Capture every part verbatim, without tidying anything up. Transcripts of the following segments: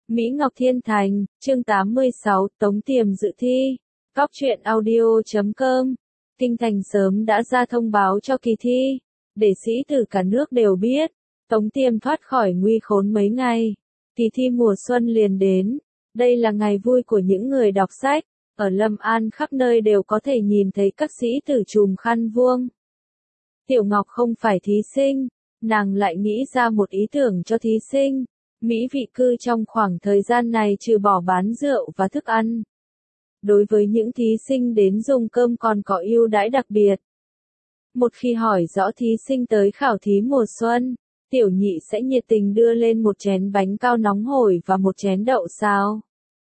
Mỹ Ngọc Thiên Thành, chương tám mươi sáu, Tống Tiềm dự thi. Cóc truyện audio chấm com. Kinh thành sớm đã ra thông báo cho kỳ thi, để sĩ tử cả nước đều biết, Tống Tiềm thoát khỏi nguy khốn mấy ngày. Kỳ thi mùa xuân liền đến, đây là ngày vui của những người đọc sách, ở Lâm An khắp nơi đều có thể nhìn thấy các sĩ tử trùm khăn vuông. Tiểu Ngọc không phải thí sinh, nàng lại nghĩ ra một ý tưởng cho thí sinh. Mỹ vị cư trong khoảng thời gian này trừ bỏ bán rượu và thức ăn. Đối với những thí sinh đến dùng cơm còn có ưu đãi đặc biệt. Một khi hỏi rõ thí sinh tới khảo thí mùa xuân, tiểu nhị sẽ nhiệt tình đưa lên một chén bánh cao nóng hổi và một chén đậu xào.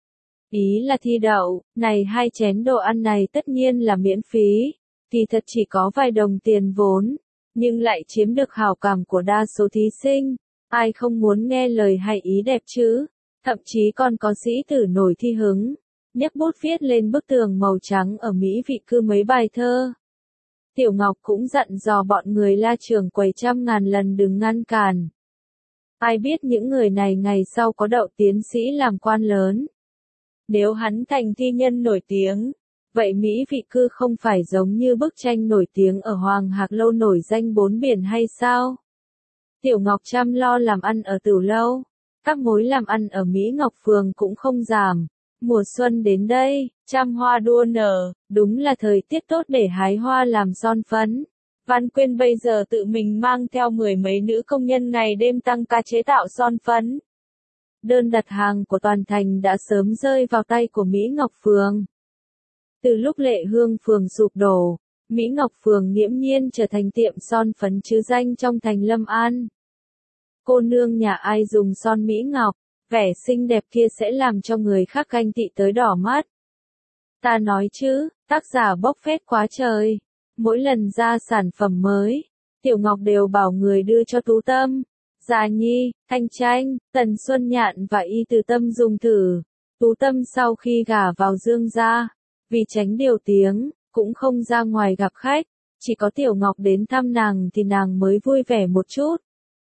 Ý là thi đậu, này hai chén đồ ăn này tất nhiên là miễn phí, kỳ thật chỉ có vài đồng tiền vốn, nhưng lại chiếm được hảo cảm của đa số thí sinh. Ai không muốn nghe lời hay ý đẹp chứ, thậm chí còn có sĩ tử nổi thi hứng, nhấc bút viết lên bức tường màu trắng ở Mỹ vị cư mấy bài thơ. Tiểu Ngọc cũng dặn dò bọn người la trường quầy trăm ngàn lần đừng ngăn cản. Ai biết những người này ngày sau có đậu tiến sĩ làm quan lớn. Nếu hắn thành thi nhân nổi tiếng, vậy Mỹ vị cư không phải giống như bức tranh nổi tiếng ở Hoàng Hạc Lâu nổi danh bốn biển hay sao? Tiểu Ngọc chăm lo làm ăn ở Tửu Lâu, các mối làm ăn ở Mỹ Ngọc Phường cũng không giảm. Mùa xuân đến đây, trăm hoa đua nở, đúng là thời tiết tốt để hái hoa làm son phấn. Văn Quyên bây giờ tự mình mang theo mười mấy nữ công nhân ngày đêm tăng ca chế tạo son phấn. Đơn đặt hàng của toàn thành đã sớm rơi vào tay của Mỹ Ngọc Phường. Từ lúc Lệ Hương Phường sụp đổ, Mỹ Ngọc Phường nghiễm nhiên trở thành tiệm son phấn chứ danh trong thành Lâm An. Cô nương nhà ai dùng son Mỹ Ngọc, vẻ xinh đẹp kia sẽ làm cho người khác ganh tị tới đỏ mắt. Ta nói chứ, tác giả bốc phét quá trời. Mỗi lần ra sản phẩm mới, Tiểu Ngọc đều bảo người đưa cho Tú Tâm, Gia Nhi, Thanh Tranh, Tần Xuân Nhạn và Y Từ Tâm dùng thử. Tú Tâm sau khi gả vào Dương gia, vì tránh điều tiếng, cũng không ra ngoài gặp khách, chỉ có Tiểu Ngọc đến thăm nàng thì nàng mới vui vẻ một chút.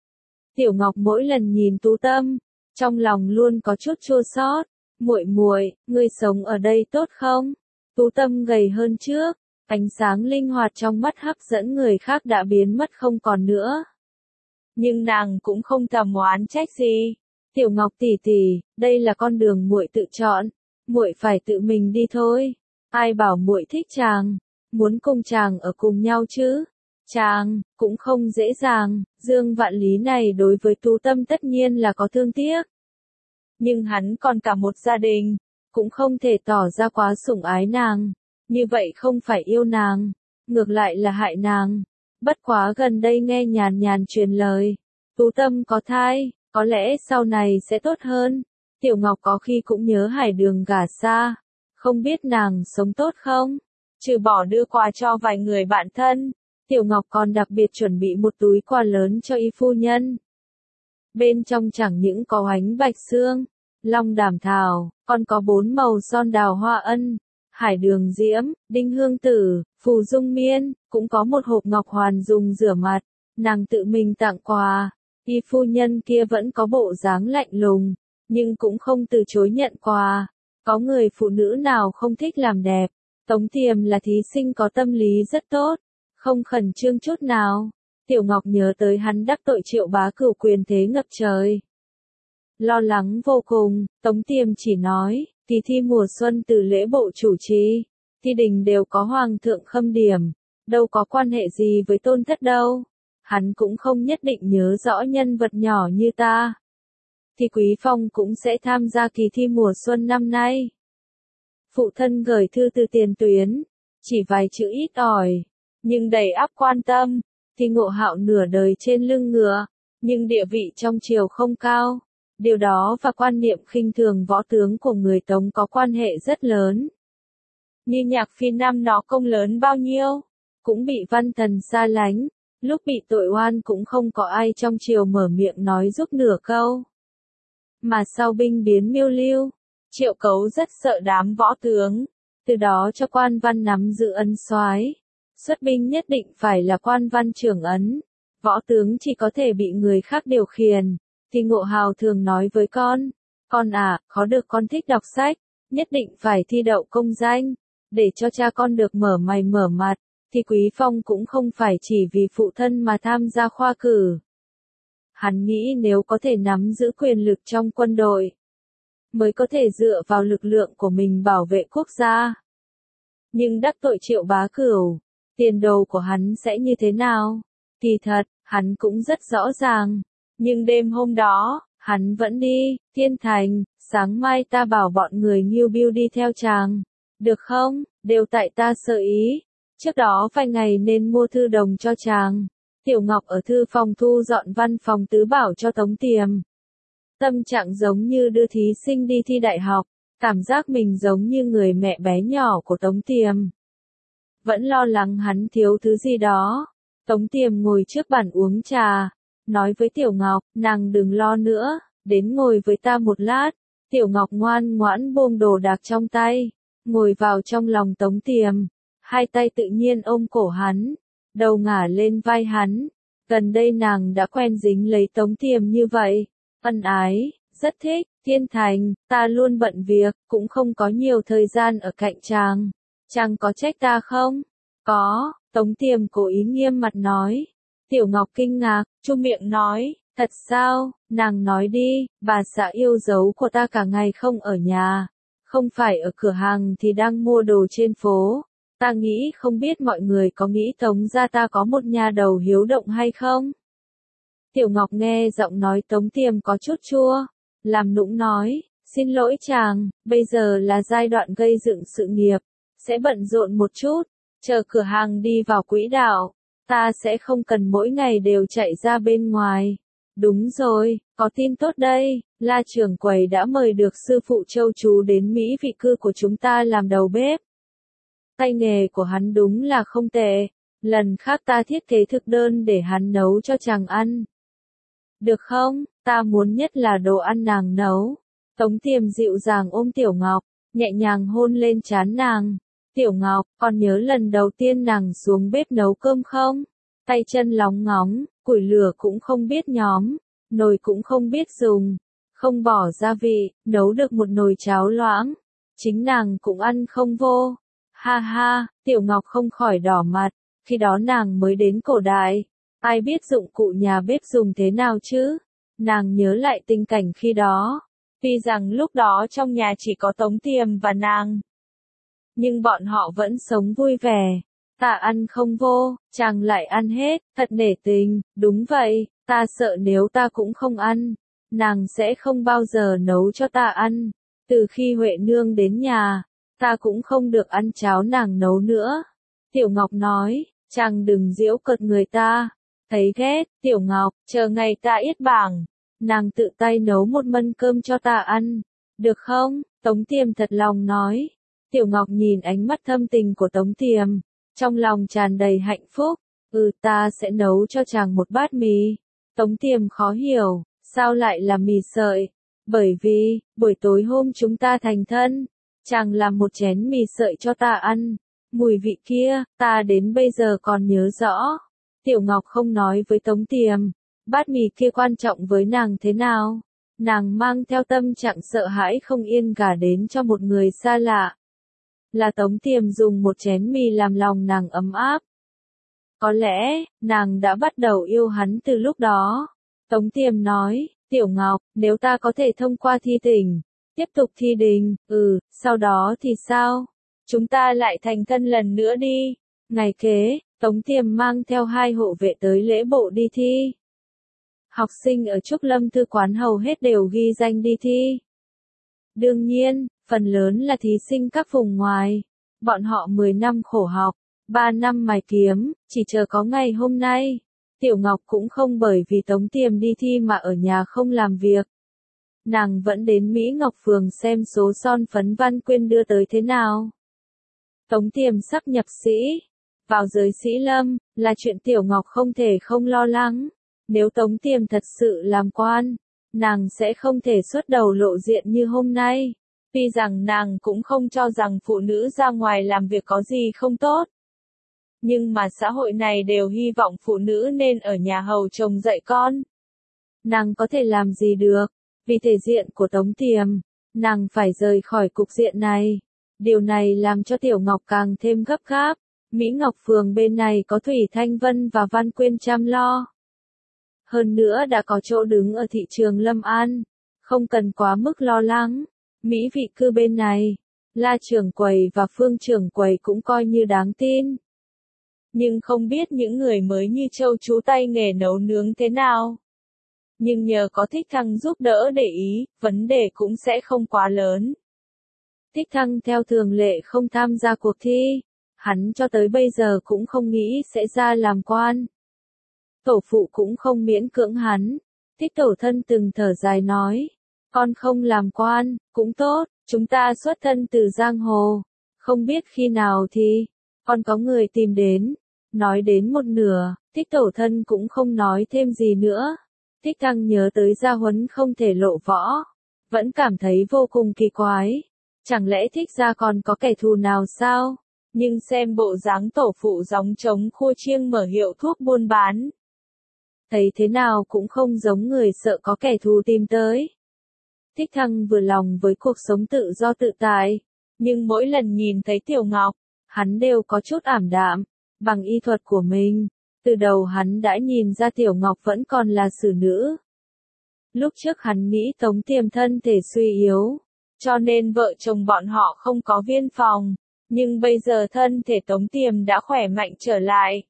Tiểu Ngọc mỗi lần nhìn Tú Tâm, trong lòng luôn có chút chua xót. Muội muội, ngươi sống ở đây tốt không? Tú Tâm gầy hơn trước, ánh sáng linh hoạt trong mắt hấp dẫn người khác đã biến mất không còn nữa. Nhưng nàng cũng không thầm oán trách gì. Tiểu Ngọc tỷ tỷ, đây là con đường muội tự chọn, muội phải tự mình đi thôi. Ai bảo muội thích chàng, muốn cùng chàng ở cùng nhau chứ? Chàng, cũng không dễ dàng, Dương Vạn Lý này đối với Tú Tâm tất nhiên là có thương tiếc. Nhưng hắn còn cả một gia đình, cũng không thể tỏ ra quá sủng ái nàng, như vậy không phải yêu nàng, ngược lại là hại nàng. Bất quá gần đây nghe nhàn nhàn truyền lời, Tú Tâm có thai, có lẽ sau này sẽ tốt hơn. Tiểu Ngọc có khi cũng nhớ Hải Đường gả xa, không biết nàng sống tốt không? Trừ bỏ đưa quà cho vài người bạn thân, Tiểu Ngọc còn đặc biệt chuẩn bị một túi quà lớn cho y phu nhân. Bên trong chẳng những có ánh bạch xương, long đảm thảo, còn có bốn màu son đào hoa ân, hải đường diễm, đinh hương tử, phù dung miên, cũng có một hộp ngọc hoàn dùng rửa mặt, nàng tự mình tặng quà. Y phu nhân kia vẫn có bộ dáng lạnh lùng, nhưng cũng không từ chối nhận quà. Có người phụ nữ nào không thích làm đẹp. Tống Tiềm là thí sinh có tâm lý rất tốt, không khẩn trương chút nào. Tiểu Ngọc nhớ tới hắn đắc tội Triệu Bá Cửu quyền thế ngập trời. Lo lắng vô cùng, Tống Tiềm chỉ nói, kỳ thi mùa xuân từ lễ bộ chủ trì, thi đình đều có hoàng thượng khâm điểm, đâu có quan hệ gì với tôn thất đâu. Hắn cũng không nhất định nhớ rõ nhân vật nhỏ như ta. Thì Quý Phong cũng sẽ tham gia kỳ thi mùa xuân năm nay. Phụ thân gửi thư từ tiền tuyến, chỉ vài chữ ít ỏi, nhưng đầy ắp quan tâm. Thì Ngộ Hạo nửa đời trên lưng ngựa, nhưng địa vị trong triều không cao. Điều đó và quan niệm khinh thường võ tướng của người Tống có quan hệ rất lớn. Như Nhạc Phi năm nó công lớn bao nhiêu, cũng bị văn thần xa lánh, lúc bị tội oan cũng không có ai trong triều mở miệng nói giúp nửa câu. Mà sau binh biến miêu lưu, Triệu Cấu rất sợ đám võ tướng, từ đó cho quan văn nắm giữ ấn soái. Xuất binh nhất định phải là quan văn trưởng ấn, võ tướng chỉ có thể bị người khác điều khiển. Thì Ngộ Hào thường nói với con, Con à, khó được con thích đọc sách, nhất định phải thi đậu công danh, để cho cha con được mở mày mở mặt, thì Quý Phong cũng không phải chỉ vì phụ thân mà tham gia khoa cử. Hắn nghĩ nếu có thể nắm giữ quyền lực trong quân đội, mới có thể dựa vào lực lượng của mình bảo vệ quốc gia. Nhưng đắc tội Triệu Bá Cửu, tiền đồ của hắn sẽ như thế nào? Kỳ thật, hắn cũng rất rõ ràng. Nhưng đêm hôm đó, hắn vẫn đi, Thiên Thành, sáng mai ta bảo bọn người Ngưu Biêu đi theo chàng. Được không? Đều tại ta sơ ý. Trước đó vài ngày nên mua thư đồng cho chàng. Tiểu Ngọc ở thư phòng thu dọn văn phòng tứ bảo cho Tống Tiềm. Tâm trạng giống như đưa thí sinh đi thi đại học, cảm giác mình giống như người mẹ bé nhỏ của Tống Tiềm. Vẫn lo lắng hắn thiếu thứ gì đó. Tống Tiềm ngồi trước bàn uống trà, nói với Tiểu Ngọc, nàng đừng lo nữa, đến ngồi với ta một lát. Tiểu Ngọc ngoan ngoãn buông đồ đạc trong tay, ngồi vào trong lòng Tống Tiềm, hai tay tự nhiên ôm cổ hắn, đầu ngả lên vai hắn. Gần đây nàng đã quen dính lấy Tống Tiềm như vậy, ân ái, rất thích. Thiên Thành, ta luôn bận việc, cũng không có nhiều thời gian ở cạnh chàng. Chàng có trách ta không? Có, Tống Tiềm cố ý nghiêm mặt nói. Tiểu Ngọc kinh ngạc, chu miệng nói, thật sao? Nàng nói đi, bà xã yêu dấu của ta cả ngày không ở nhà, không phải ở cửa hàng thì đang mua đồ trên phố. Ta nghĩ không biết mọi người có nghĩ Tống gia ta có một nhà đầu hiếu động hay không? Tiểu Ngọc nghe giọng nói Tống Tiềm có chút chua, làm nũng nói, xin lỗi chàng, bây giờ là giai đoạn gây dựng sự nghiệp, sẽ bận rộn một chút, chờ cửa hàng đi vào quỹ đạo, ta sẽ không cần mỗi ngày đều chạy ra bên ngoài. Đúng rồi, có tin tốt đây, La trưởng quầy đã mời được sư phụ Châu Chú đến Mỹ vị cư của chúng ta làm đầu bếp. Tay nghề của hắn đúng là không tệ, lần khác ta thiết kế thực đơn để hắn nấu cho chàng ăn. Được không, ta muốn nhất là đồ ăn nàng nấu. Tống Tiềm dịu dàng ôm Tiểu Ngọc, nhẹ nhàng hôn lên trán nàng. Tiểu Ngọc, còn nhớ lần đầu tiên nàng xuống bếp nấu cơm không? Tay chân lóng ngóng, củi lửa cũng không biết nhóm, nồi cũng không biết dùng, không bỏ gia vị, nấu được một nồi cháo loãng. Chính nàng cũng ăn không vô. Ha ha, Tiểu Ngọc không khỏi đỏ mặt, khi đó nàng mới đến cổ đại. Ai biết dụng cụ nhà bếp dùng thế nào chứ? Nàng nhớ lại tình cảnh khi đó. Tuy rằng lúc đó trong nhà chỉ có Tống Tiềm và nàng, nhưng bọn họ vẫn sống vui vẻ. Ta ăn không vô, chàng lại ăn hết, thật nể tình. Đúng vậy, ta sợ nếu ta cũng không ăn, nàng sẽ không bao giờ nấu cho ta ăn. Từ khi Huệ Nương đến nhà, ta cũng không được ăn cháo nàng nấu nữa. Tiểu Ngọc nói, chàng đừng giễu cợt người ta. Thấy ghét, Tiểu Ngọc, chờ ngày ta yết bảng, nàng tự tay nấu một mâm cơm cho ta ăn. Được không? Tống Tiềm thật lòng nói. Tiểu Ngọc nhìn ánh mắt thâm tình của Tống Tiềm, trong lòng tràn đầy hạnh phúc. Ừ, ta sẽ nấu cho chàng một bát mì. Tống Tiềm khó hiểu, sao lại là mì sợi? Bởi vì, buổi tối hôm chúng ta thành thân, chàng làm một chén mì sợi cho ta ăn. Mùi vị kia, ta đến bây giờ còn nhớ rõ. Tiểu Ngọc không nói với Tống Tiềm, bát mì kia quan trọng với nàng thế nào. Nàng mang theo tâm trạng sợ hãi không yên cả đến cho một người xa lạ. Là Tống Tiềm dùng một chén mì làm lòng nàng ấm áp. Có lẽ, nàng đã bắt đầu yêu hắn từ lúc đó. Tống Tiềm nói, Tiểu Ngọc, nếu ta có thể thông qua thi tỉnh, tiếp tục thi đình, ừ, sau đó thì sao? Chúng ta lại thành thân lần nữa đi. Ngày kế, Tống Tiềm mang theo hai hộ vệ tới lễ bộ đi thi. Học sinh ở Trúc Lâm Thư Quán hầu hết đều ghi danh đi thi. Đương nhiên, phần lớn là thí sinh các vùng ngoài. Bọn họ mười năm khổ học, ba năm mài kiếm, chỉ chờ có ngày hôm nay. Tiểu Ngọc cũng không bởi vì Tống Tiềm đi thi mà ở nhà không làm việc. Nàng vẫn đến Mỹ Ngọc Phường xem số son phấn Văn Quyên đưa tới thế nào. Tống Tiềm sắp nhập sĩ, vào giới sĩ lâm, là chuyện Tiểu Ngọc không thể không lo lắng. Nếu Tống Tiềm thật sự làm quan, nàng sẽ không thể xuất đầu lộ diện như hôm nay. Tuy rằng nàng cũng không cho rằng phụ nữ ra ngoài làm việc có gì không tốt. Nhưng mà xã hội này đều hy vọng phụ nữ nên ở nhà hầu chồng dạy con. Nàng có thể làm gì được? Vì thể diện của Tống Tiềm, nàng phải rời khỏi cục diện này. Điều này làm cho Tiểu Ngọc càng thêm gấp gáp. Mỹ Ngọc Phường bên này có Thủy Thanh Vân và Văn Quyên chăm lo. Hơn nữa đã có chỗ đứng ở thị trường Lâm An. Không cần quá mức lo lắng. Mỹ vị cư bên này, La trưởng quầy và Phương trưởng quầy cũng coi như đáng tin. Nhưng không biết những người mới như Châu chú tay nghề nấu nướng thế nào. Nhưng nhờ có Thích Thăng giúp đỡ để ý, vấn đề cũng sẽ không quá lớn. Thích Thăng theo thường lệ không tham gia cuộc thi. Hắn cho tới bây giờ cũng không nghĩ sẽ ra làm quan. Tổ phụ cũng không miễn cưỡng hắn. Thích tổ thân từng thở dài nói. Con không làm quan, cũng tốt, chúng ta xuất thân từ giang hồ. Không biết khi nào thì, con có người tìm đến. Nói đến một nửa, Thích tổ thân cũng không nói thêm gì nữa. Thích Thăng nhớ tới gia huấn không thể lộ võ. Vẫn cảm thấy vô cùng kỳ quái. Chẳng lẽ Thích gia còn có kẻ thù nào sao? Nhưng xem bộ dáng tổ phụ gióng trống khua chiêng mở hiệu thuốc buôn bán. Thấy thế nào cũng không giống người sợ có kẻ thù tìm tới. Thích Thăng vừa lòng với cuộc sống tự do tự tại. Nhưng mỗi lần nhìn thấy Tiểu Ngọc, hắn đều có chút ảm đạm. Bằng y thuật của mình, từ đầu hắn đã nhìn ra Tiểu Ngọc vẫn còn là xử nữ. Lúc trước hắn nghĩ Tống Tiềm thân thể suy yếu, cho nên vợ chồng bọn họ không có viên phòng. Nhưng bây giờ thân thể Tống Tiềm đã khỏe mạnh trở lại.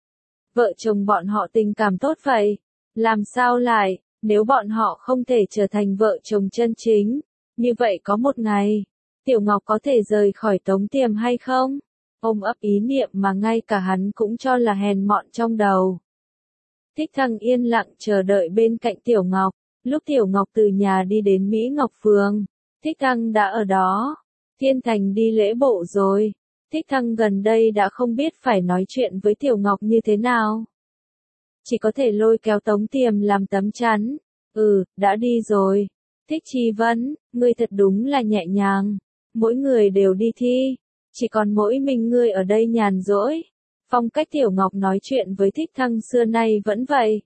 Vợ chồng bọn họ tình cảm tốt vậy. Làm sao lại, nếu bọn họ không thể trở thành vợ chồng chân chính, như vậy có một ngày, Tiểu Ngọc có thể rời khỏi Tống Tiềm hay không? Ôm ấp ý niệm mà ngay cả hắn cũng cho là hèn mọn trong đầu. Thích Thăng yên lặng chờ đợi bên cạnh Tiểu Ngọc. Lúc Tiểu Ngọc từ nhà đi đến Mỹ Ngọc Phường, Thích Thăng đã ở đó. Thiên Thành đi lễ bộ rồi. Thích Thăng gần đây đã không biết phải nói chuyện với Tiểu Ngọc như thế nào. Chỉ có thể lôi kéo Tống Tiềm làm tấm chắn. Ừ, đã đi rồi. Thích Chi Vân, ngươi thật đúng là nhẹ nhàng. Mỗi người đều đi thi. Chỉ còn mỗi mình ngươi ở đây nhàn rỗi. Phong cách Tiểu Ngọc nói chuyện với Thích Thăng xưa nay vẫn vậy.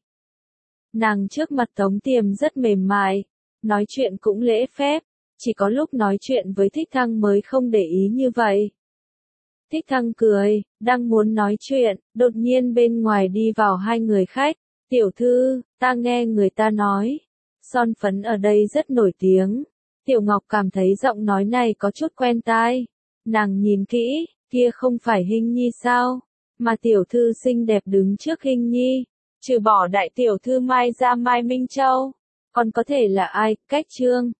Nàng trước mặt Tống Tiềm rất mềm mại. Nói chuyện cũng lễ phép. Chỉ có lúc nói chuyện với Thích Thăng mới không để ý như vậy. Thích Thăng cười, đang muốn nói chuyện, đột nhiên bên ngoài đi vào hai người khách. Tiểu thư, ta nghe người ta nói. Son phấn ở đây rất nổi tiếng. Tiểu Ngọc cảm thấy giọng nói này có chút quen tai. Nàng nhìn kỹ, kia không phải Hinh Nhi sao? Mà tiểu thư xinh đẹp đứng trước Hinh Nhi. Trừ bỏ đại tiểu thư Mai ra Mai Minh Châu. Còn có thể là ai, Cách Trương.